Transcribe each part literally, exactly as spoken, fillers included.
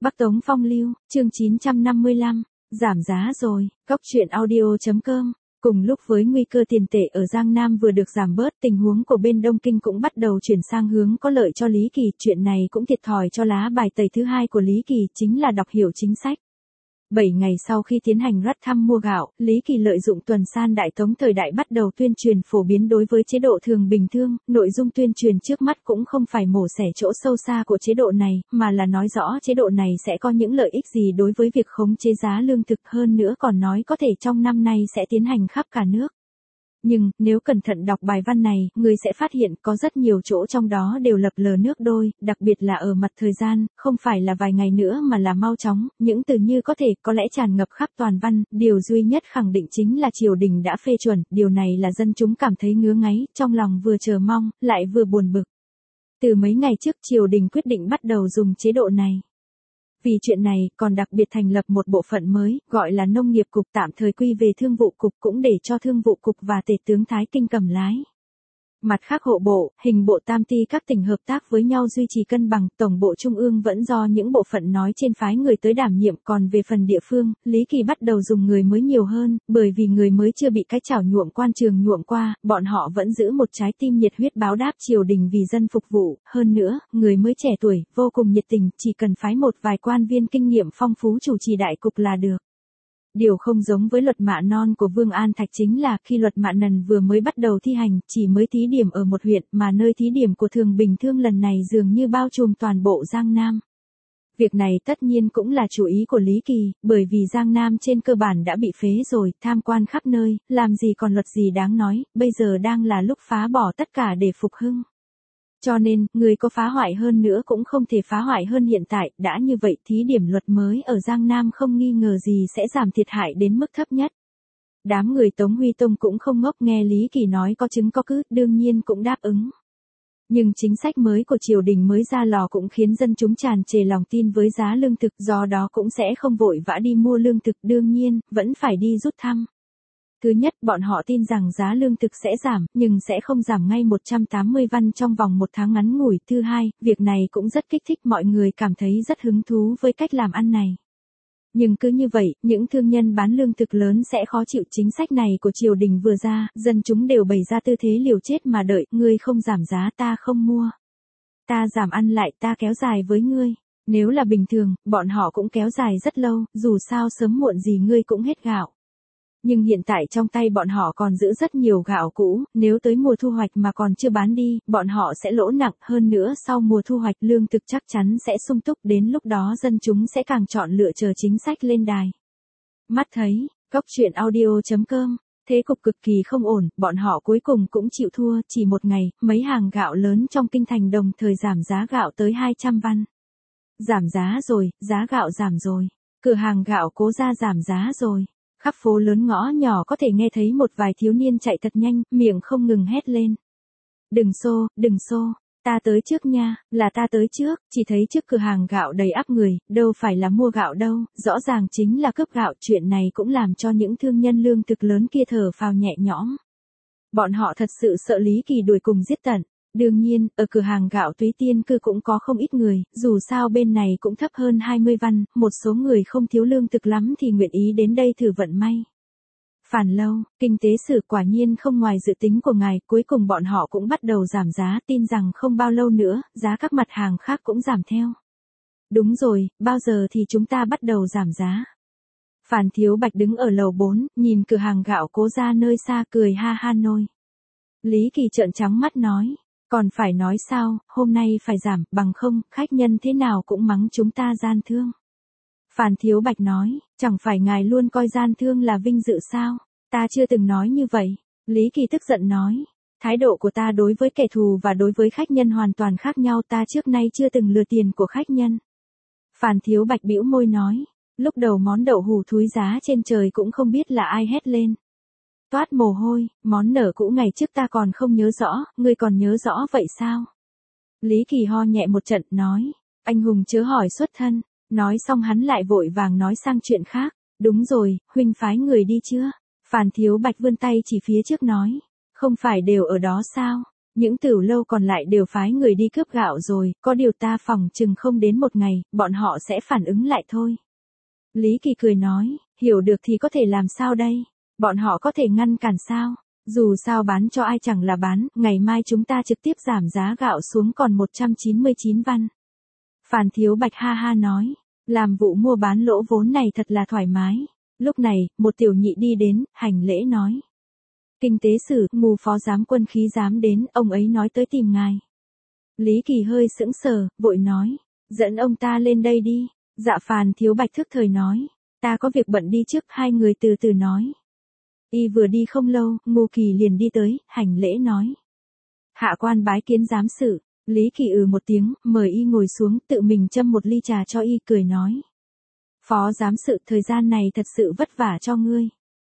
Bắc Tống Phong Lưu, chương chín trăm năm mươi lăm, giảm giá rồi, Cóc truyện audio.com. Cùng lúc với nguy cơ tiền tệ ở Giang Nam vừa được giảm bớt, tình huống của bên Đông Kinh cũng bắt đầu chuyển sang hướng có lợi cho Lý Kỳ. Chuyện này cũng thiệt thòi cho lá bài tẩy thứ hai của Lý Kỳ, chính là đọc hiểu chính sách. bảy ngày sau khi tiến hành rắt thăm mua gạo, Lý Kỳ lợi dụng tuần san Đại Tống thời đại bắt đầu tuyên truyền phổ biến đối với chế độ thường bình thương. Nội dung tuyên truyền trước mắt cũng không phải mổ xẻ chỗ sâu xa của chế độ này, mà là nói rõ chế độ này sẽ có những lợi ích gì đối với việc khống chế giá lương thực, hơn nữa còn nói có thể trong năm nay sẽ tiến hành khắp cả nước. Nhưng, nếu cẩn thận đọc bài văn này, người sẽ phát hiện có rất nhiều chỗ trong đó đều lập lờ nước đôi, đặc biệt là ở mặt thời gian, không phải là vài ngày nữa mà là mau chóng, những từ như có thể, có lẽ tràn ngập khắp toàn văn, điều duy nhất khẳng định chính là triều đình đã phê chuẩn, điều này là dân chúng cảm thấy ngứa ngáy, trong lòng vừa chờ mong, lại vừa buồn bực. Từ mấy ngày trước triều đình quyết định bắt đầu dùng chế độ này. Vì chuyện này, còn đặc biệt thành lập một bộ phận mới, gọi là Nông nghiệp Cục, tạm thời quy về Thương vụ Cục, cũng để cho Thương vụ Cục và Tể tướng Thái Kinh cầm lái. Mặt khác hộ bộ, hình bộ tam ty các tỉnh hợp tác với nhau duy trì cân bằng, tổng bộ trung ương vẫn do những bộ phận nói trên phái người tới đảm nhiệm, còn về phần địa phương, Lý Kỳ bắt đầu dùng người mới nhiều hơn, bởi vì người mới chưa bị cái chảo nhuộm quan trường nhuộm qua, bọn họ vẫn giữ một trái tim nhiệt huyết báo đáp triều đình vì dân phục vụ, hơn nữa, người mới trẻ tuổi, vô cùng nhiệt tình, chỉ cần phái một vài quan viên kinh nghiệm phong phú chủ trì đại cục là được. Điều không giống với luật Mạ Non của Vương An Thạch chính là khi luật Mạ Nần vừa mới bắt đầu thi hành, chỉ mới thí điểm ở một huyện, mà nơi thí điểm của Thường Bình Thương lần này dường như bao trùm toàn bộ Giang Nam. Việc này tất nhiên cũng là chủ ý của Lý Kỳ, bởi vì Giang Nam trên cơ bản đã bị phế rồi, tham quan khắp nơi, làm gì còn luật gì đáng nói, bây giờ đang là lúc phá bỏ tất cả để phục hưng. Cho nên, người có phá hoại hơn nữa cũng không thể phá hoại hơn hiện tại, đã như vậy thí điểm luật mới ở Giang Nam không nghi ngờ gì sẽ giảm thiệt hại đến mức thấp nhất. Đám người Tống Huy Tông cũng không ngốc, nghe Lý Kỳ nói có chứng có cứ, đương nhiên cũng đáp ứng. Nhưng chính sách mới của triều đình mới ra lò cũng khiến dân chúng tràn trề lòng tin với giá lương thực, do đó cũng sẽ không vội vã đi mua lương thực, đương nhiên, vẫn phải đi rút thăm. Thứ nhất, bọn họ tin rằng giá lương thực sẽ giảm, nhưng sẽ không giảm ngay một trăm tám mươi văn trong vòng một tháng ngắn ngủi. Thứ hai, việc này cũng rất kích thích mọi người, cảm thấy rất hứng thú với cách làm ăn này. Nhưng cứ như vậy, những thương nhân bán lương thực lớn sẽ khó chịu. Chính sách này của triều đình vừa ra, dân chúng đều bày ra tư thế liều chết mà đợi, ngươi không giảm giá ta không mua. Ta giảm ăn lại ta kéo dài với ngươi. Nếu là bình thường, bọn họ cũng kéo dài rất lâu, dù sao sớm muộn gì ngươi cũng hết gạo. Nhưng hiện tại trong tay bọn họ còn giữ rất nhiều gạo cũ, nếu tới mùa thu hoạch mà còn chưa bán đi, bọn họ sẽ lỗ nặng, hơn nữa sau mùa thu hoạch lương thực chắc chắn sẽ sung túc, đến lúc đó dân chúng sẽ càng chọn lựa chờ chính sách lên đài. Mắt thấy, Cóc truyện audio.com, thế cục cực kỳ không ổn, bọn họ cuối cùng cũng chịu thua, chỉ một ngày, mấy hàng gạo lớn trong kinh thành đồng thời giảm giá gạo tới hai trăm văn. Giảm giá rồi, giá gạo giảm rồi, cửa hàng gạo Cố Gia giảm giá rồi. Khắp phố lớn ngõ nhỏ có thể nghe thấy một vài thiếu niên chạy thật nhanh, miệng không ngừng hét lên. Đừng xô, đừng xô, ta tới trước nha, là ta tới trước, chỉ thấy trước cửa hàng gạo đầy ắp người, đâu phải là mua gạo đâu, rõ ràng chính là cướp gạo. Chuyện này cũng làm cho những thương nhân lương thực lớn kia thở phào nhẹ nhõm. Bọn họ thật sự sợ Lý Kỳ đuổi cùng giết tận. Đương nhiên, ở cửa hàng gạo Túy Tiên Cư cũng có không ít người, dù sao bên này cũng thấp hơn hai mươi văn, một số người không thiếu lương thực lắm thì nguyện ý đến đây thử vận may. Phản Lâu, kinh tế sử quả nhiên không ngoài dự tính của ngài, cuối cùng bọn họ cũng bắt đầu giảm giá, tin rằng không bao lâu nữa, giá các mặt hàng khác cũng giảm theo. Đúng rồi, bao giờ thì chúng ta bắt đầu giảm giá? Phàn Thiếu Bạch đứng ở lầu bốn, nhìn cửa hàng gạo Cố Gia nơi xa cười ha ha nôi. Lý Kỳ trợn trắng mắt nói. Còn phải nói sao, hôm nay phải giảm, bằng không, khách nhân thế nào cũng mắng chúng ta gian thương. Phàn Thiếu Bạch nói, chẳng phải ngài luôn coi gian thương là vinh dự sao, ta chưa từng nói như vậy. Lý Kỳ tức giận nói, thái độ của ta đối với kẻ thù và đối với khách nhân hoàn toàn khác nhau, ta trước nay chưa từng lừa tiền của khách nhân. Phàn Thiếu Bạch bĩu môi nói, lúc đầu món đậu hủ thúi giá trên trời cũng không biết là ai hét lên. Toát mồ hôi, món nở cũ ngày trước ta còn không nhớ rõ, ngươi còn nhớ rõ vậy sao? Lý Kỳ ho nhẹ một trận, nói, anh hùng chớ hỏi xuất thân, nói xong hắn lại vội vàng nói sang chuyện khác, đúng rồi, huynh phái người đi chưa? Phàn Thiếu Bạch vươn tay chỉ phía trước nói, không phải đều ở đó sao? Những tửu lâu còn lại đều phái người đi cướp gạo rồi, có điều ta phỏng chừng không đến một ngày, bọn họ sẽ phản ứng lại thôi. Lý Kỳ cười nói, hiểu được thì có thể làm sao đây? Bọn họ có thể ngăn cản sao? Dù sao bán cho ai chẳng là bán, ngày mai chúng ta trực tiếp giảm giá gạo xuống còn một trăm chín mươi chín văn. Phan Thiếu Bạch ha ha nói, làm vụ mua bán lỗ vốn này thật là thoải mái. Lúc này, một tiểu nhị đi đến, hành lễ nói. Kinh tế sử, Ngô phó giám quân khí giám đến, ông ấy nói tới tìm ngài. Lý Kỳ hơi sững sờ, vội nói, dẫn ông ta lên đây đi. Dạ Phan Thiếu Bạch thức thời nói, ta có việc bận đi trước, hai người từ từ nói. Y vừa đi không lâu, Ngô Kỳ liền đi tới, hành lễ nói. Hạ quan bái kiến giám sự. Lý Kỳ ừ một tiếng, mời Y ngồi xuống, tự mình châm một ly trà cho Y, cười nói. Phó giám sự, thời gian này thật sự vất vả cho ngươi.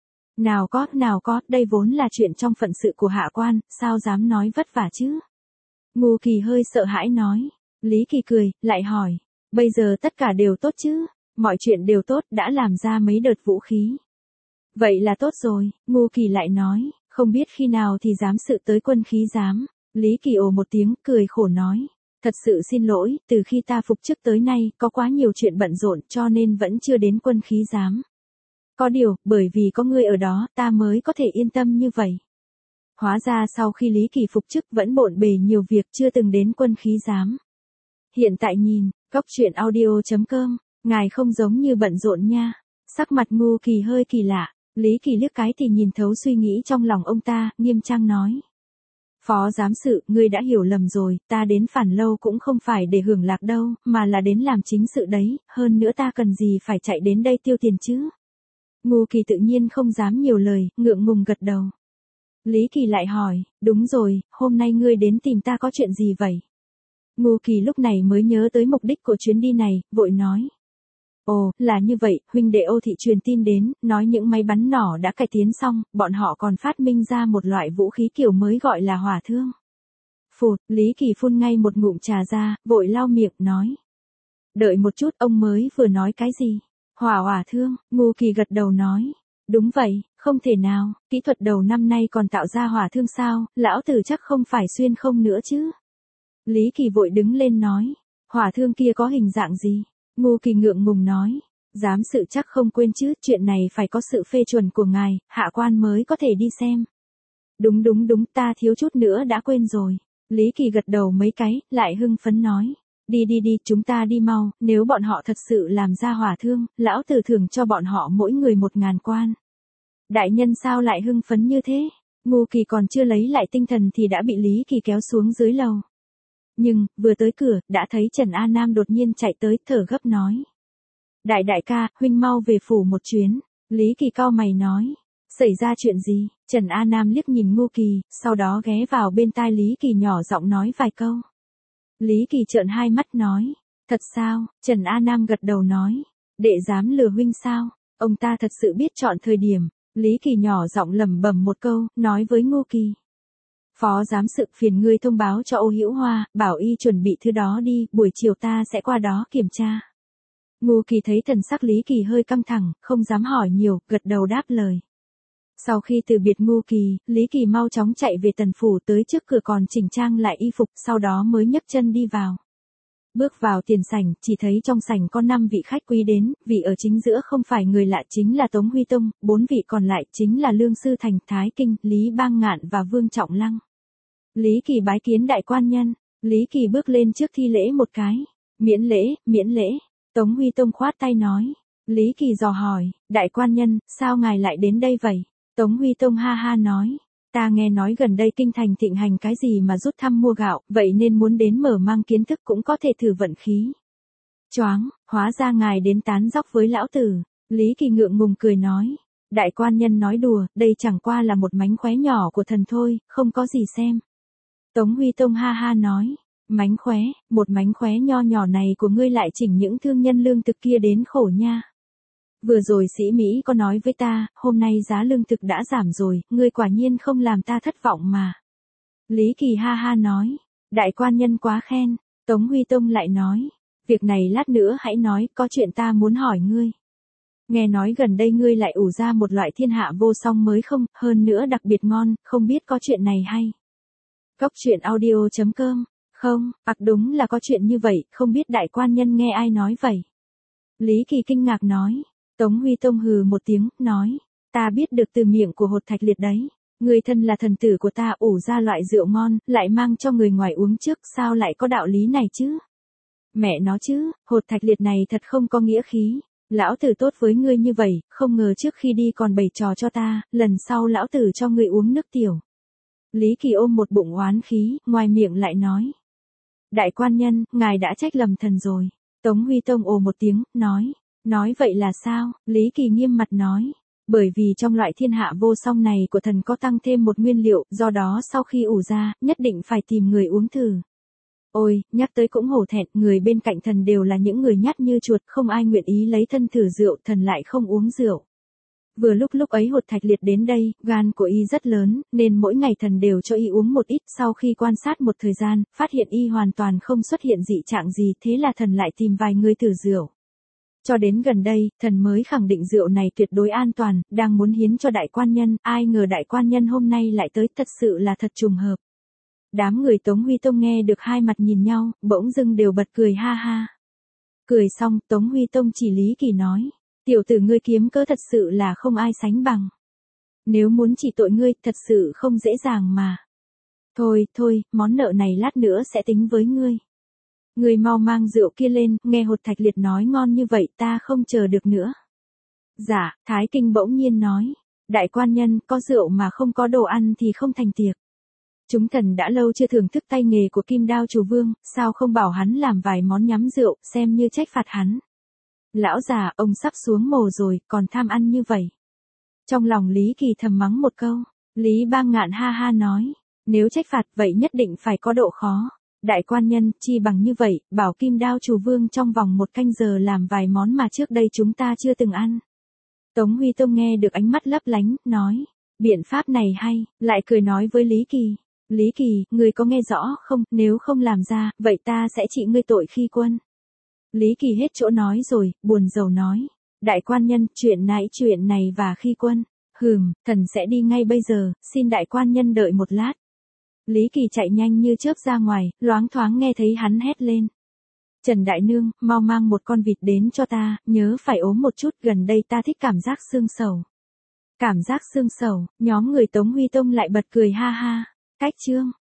Nào có, nào có, đây vốn là chuyện trong phận sự của hạ quan, sao dám nói vất vả chứ? Ngô Kỳ hơi sợ hãi nói. Lý Kỳ cười, lại hỏi. Bây giờ tất cả đều tốt chứ? Mọi chuyện đều tốt, đã làm ra mấy đợt vũ khí. Vậy là tốt rồi, Ngô Kỳ lại nói, không biết khi nào thì giám sự tới quân khí giám. Lý Kỳ ồ một tiếng, cười khổ nói. Thật sự xin lỗi, từ khi ta phục chức tới nay, có quá nhiều chuyện bận rộn cho nên vẫn chưa đến quân khí giám. Có điều, bởi vì có ngươi ở đó, ta mới có thể yên tâm như vậy. Hóa ra sau khi Lý Kỳ phục chức vẫn bộn bề nhiều việc chưa từng đến quân khí giám. Hiện tại nhìn, góc truyện audio chấm com, ngài không giống như bận rộn nha. Sắc mặt Ngô Kỳ hơi kỳ lạ, Lý Kỳ liếc cái thì nhìn thấu suy nghĩ trong lòng ông ta, nghiêm trang nói. Phó giám sự, ngươi đã hiểu lầm rồi, ta đến phản lâu cũng không phải để hưởng lạc đâu, mà là đến làm chính sự đấy, hơn nữa ta cần gì phải chạy đến đây tiêu tiền chứ. Ngô Kỳ tự nhiên không dám nhiều lời, ngượng ngùng gật đầu. Lý Kỳ lại hỏi, đúng rồi, hôm nay ngươi đến tìm ta có chuyện gì vậy? Ngô Kỳ lúc này mới nhớ tới mục đích của chuyến đi này, vội nói. Ồ, là như vậy, huynh đệ Ô Thị truyền tin đến, nói những máy bắn nỏ đã cải tiến xong, bọn họ còn phát minh ra một loại vũ khí kiểu mới gọi là hỏa thương. Phụt, Lý Kỳ phun ngay một ngụm trà ra, vội lau miệng, nói. Đợi một chút, ông mới vừa nói cái gì? Hỏa hỏa thương, Ngô Kỳ gật đầu nói. Đúng vậy, không thể nào, kỹ thuật đầu năm nay còn tạo ra hỏa thương sao, lão tử chắc không phải xuyên không nữa chứ. Lý Kỳ vội đứng lên nói. Hỏa thương kia có hình dạng gì? Ngô Kỳ ngượng ngùng nói. Giám sự chắc không quên chứ, chuyện này phải có sự phê chuẩn của ngài, hạ quan mới có thể đi xem. Đúng đúng đúng, ta thiếu chút nữa đã quên rồi. Lý Kỳ gật đầu mấy cái, lại hưng phấn nói. Đi đi đi, chúng ta đi mau, nếu bọn họ thật sự làm ra hỏa thương, lão tử thưởng cho bọn họ mỗi người một ngàn quan. Đại nhân sao lại hưng phấn như thế? Ngô Kỳ còn chưa lấy lại tinh thần thì đã bị Lý Kỳ kéo xuống dưới lầu. Nhưng, vừa tới cửa, đã thấy Trần A Nam đột nhiên chạy tới, thở gấp nói. Đại đại ca, huynh mau về phủ một chuyến. Lý Kỳ cau mày nói. Xảy ra chuyện gì? Trần A Nam liếc nhìn Ngô Kỳ, sau đó ghé vào bên tai Lý Kỳ nhỏ giọng nói vài câu. Lý Kỳ trợn hai mắt nói. Thật sao? Trần A Nam gật đầu nói. Đệ dám lừa huynh sao? Ông ta thật sự biết chọn thời điểm. Lý Kỳ nhỏ giọng lẩm bẩm một câu, nói với Ngô Kỳ. Phó giám sự, phiền ngươi thông báo cho Ô Hữu Hoa, bảo y chuẩn bị thứ đó đi, buổi chiều ta sẽ qua đó kiểm tra. Ngô Kỳ thấy thần sắc Lý Kỳ hơi căng thẳng, không dám hỏi nhiều, gật đầu đáp lời. Sau khi từ biệt Ngô Kỳ, Lý Kỳ mau chóng chạy về tần phủ, tới trước cửa còn chỉnh trang lại y phục, sau đó mới nhấc chân đi vào. Bước vào tiền sảnh, chỉ thấy trong sảnh có năm vị khách quý đến, vị ở chính giữa không phải người lạ chính là Tống Huy Tông, bốn vị còn lại chính là Lương Sư Thành, Thái Kinh, Lý Bang Ngạn và Vương Trọng Lăng. Lý Kỳ bái kiến đại quan nhân. Lý Kỳ bước lên trước thi lễ một cái. Miễn lễ, miễn lễ. Tống Huy Tông khoát tay nói. Lý Kỳ dò hỏi, đại quan nhân, sao ngài lại đến đây vậy? Tống Huy Tông ha ha nói. Ta nghe nói gần đây kinh thành thịnh hành cái gì mà rút thăm mua gạo, vậy nên muốn đến mở mang kiến thức cũng có thể thử vận khí. Choáng, hóa ra ngài đến tán dóc với lão tử. Lý Kỳ ngượng ngùng cười nói. Đại quan nhân nói đùa, đây chẳng qua là một mánh khóe nhỏ của thần thôi, không có gì xem. Tống Huy Tông ha ha nói. Mánh khóe, một mánh khóe nho nhỏ này của ngươi lại chỉnh những thương nhân lương thực kia đến khổ nha. Vừa rồi sĩ Mỹ có nói với ta, hôm nay giá lương thực đã giảm rồi, ngươi quả nhiên không làm ta thất vọng mà. Lý Kỳ ha ha nói. Đại quan nhân quá khen. Tống Huy Tông lại nói. Việc này lát nữa hãy nói, có chuyện ta muốn hỏi ngươi. Nghe nói gần đây ngươi lại ủ ra một loại thiên hạ vô song mới không, hơn nữa đặc biệt ngon, không biết có chuyện này hay. Cóc truyện audio chấm com. Không, ặc đúng là có chuyện như vậy, không biết đại quan nhân nghe ai nói vậy. Lý Kỳ kinh ngạc nói. Tống Huy Tông hừ một tiếng, nói. Ta biết được từ miệng của Hột Thạch Liệt đấy. Người thân là thần tử của ta ủ ra loại rượu ngon, lại mang cho người ngoài uống trước, sao lại có đạo lý này chứ? Mẹ nó chứ, Hột Thạch Liệt này thật không có nghĩa khí. Lão tử tốt với ngươi như vậy, không ngờ trước khi đi còn bày trò cho ta, lần sau lão tử cho ngươi uống nước tiểu. Lý Kỳ ôm một bụng oán khí, ngoài miệng lại nói. Đại quan nhân, ngài đã trách lầm thần rồi. Tống Huy Tông ồ một tiếng, nói. Nói vậy là sao? Lý Kỳ nghiêm mặt nói. Bởi vì trong loại thiên hạ vô song này của thần có tăng thêm một nguyên liệu, do đó sau khi ủ ra, nhất định phải tìm người uống thử. Ôi, nhắc tới cũng hổ thẹn, người bên cạnh thần đều là những người nhát như chuột, không ai nguyện ý lấy thân thử rượu, thần lại không uống rượu. Vừa lúc lúc ấy Hột Thạch Liệt đến đây, gan của y rất lớn, nên mỗi ngày thần đều cho y uống một ít, sau khi quan sát một thời gian, phát hiện y hoàn toàn không xuất hiện dị trạng gì, thế là thần lại tìm vài người thử rượu. Cho đến gần đây, thần mới khẳng định rượu này tuyệt đối an toàn, đang muốn hiến cho đại quan nhân, ai ngờ đại quan nhân hôm nay lại tới, thật sự là thật trùng hợp. Đám người Tống Huy Tông nghe được hai mặt nhìn nhau, bỗng dưng đều bật cười ha ha. Cười xong, Tống Huy Tông chỉ Lý Kỳ nói, tiểu tử ngươi kiếm cớ thật sự là không ai sánh bằng. Nếu muốn chỉ tội ngươi, thật sự không dễ dàng mà. Thôi, thôi, món nợ này lát nữa sẽ tính với ngươi. Ngươi mau mang rượu kia lên, nghe Hột Thạch Liệt nói ngon như vậy ta không chờ được nữa. Dạ, Thái Kinh bỗng nhiên nói, đại quan nhân, có rượu mà không có đồ ăn thì không thành tiệc. Chúng thần đã lâu chưa thưởng thức tay nghề của Kim Đao Chủ Vương, sao không bảo hắn làm vài món nhắm rượu, xem như trách phạt hắn. Lão già, ông sắp xuống mồ rồi, còn tham ăn như vậy. Trong lòng Lý Kỳ thầm mắng một câu, Lý Bang Ngạn ha ha nói, nếu trách phạt vậy nhất định phải có độ khó. Đại quan nhân, chi bằng như vậy, bảo Kim Đao Chủ Vương trong vòng một canh giờ làm vài món mà trước đây chúng ta chưa từng ăn. Tống Huy Tông nghe được ánh mắt lấp lánh, nói, biện pháp này hay, lại cười nói với Lý Kỳ. Lý Kỳ, người có nghe rõ không, nếu không làm ra, vậy ta sẽ trị ngươi tội khi quân. Lý Kỳ hết chỗ nói rồi, buồn rầu nói. Đại quan nhân, chuyện nãy chuyện này và khi quân. Hừm, thần sẽ đi ngay bây giờ, xin đại quan nhân đợi một lát. Lý Kỳ chạy nhanh như chớp ra ngoài, loáng thoáng nghe thấy hắn hét lên. Trần Đại Nương, mau mang một con vịt đến cho ta, nhớ phải ốm một chút, gần đây ta thích cảm giác xương sầu. Cảm giác xương sầu, nhóm người Tống Huy Tông lại bật cười ha ha. Cách chương.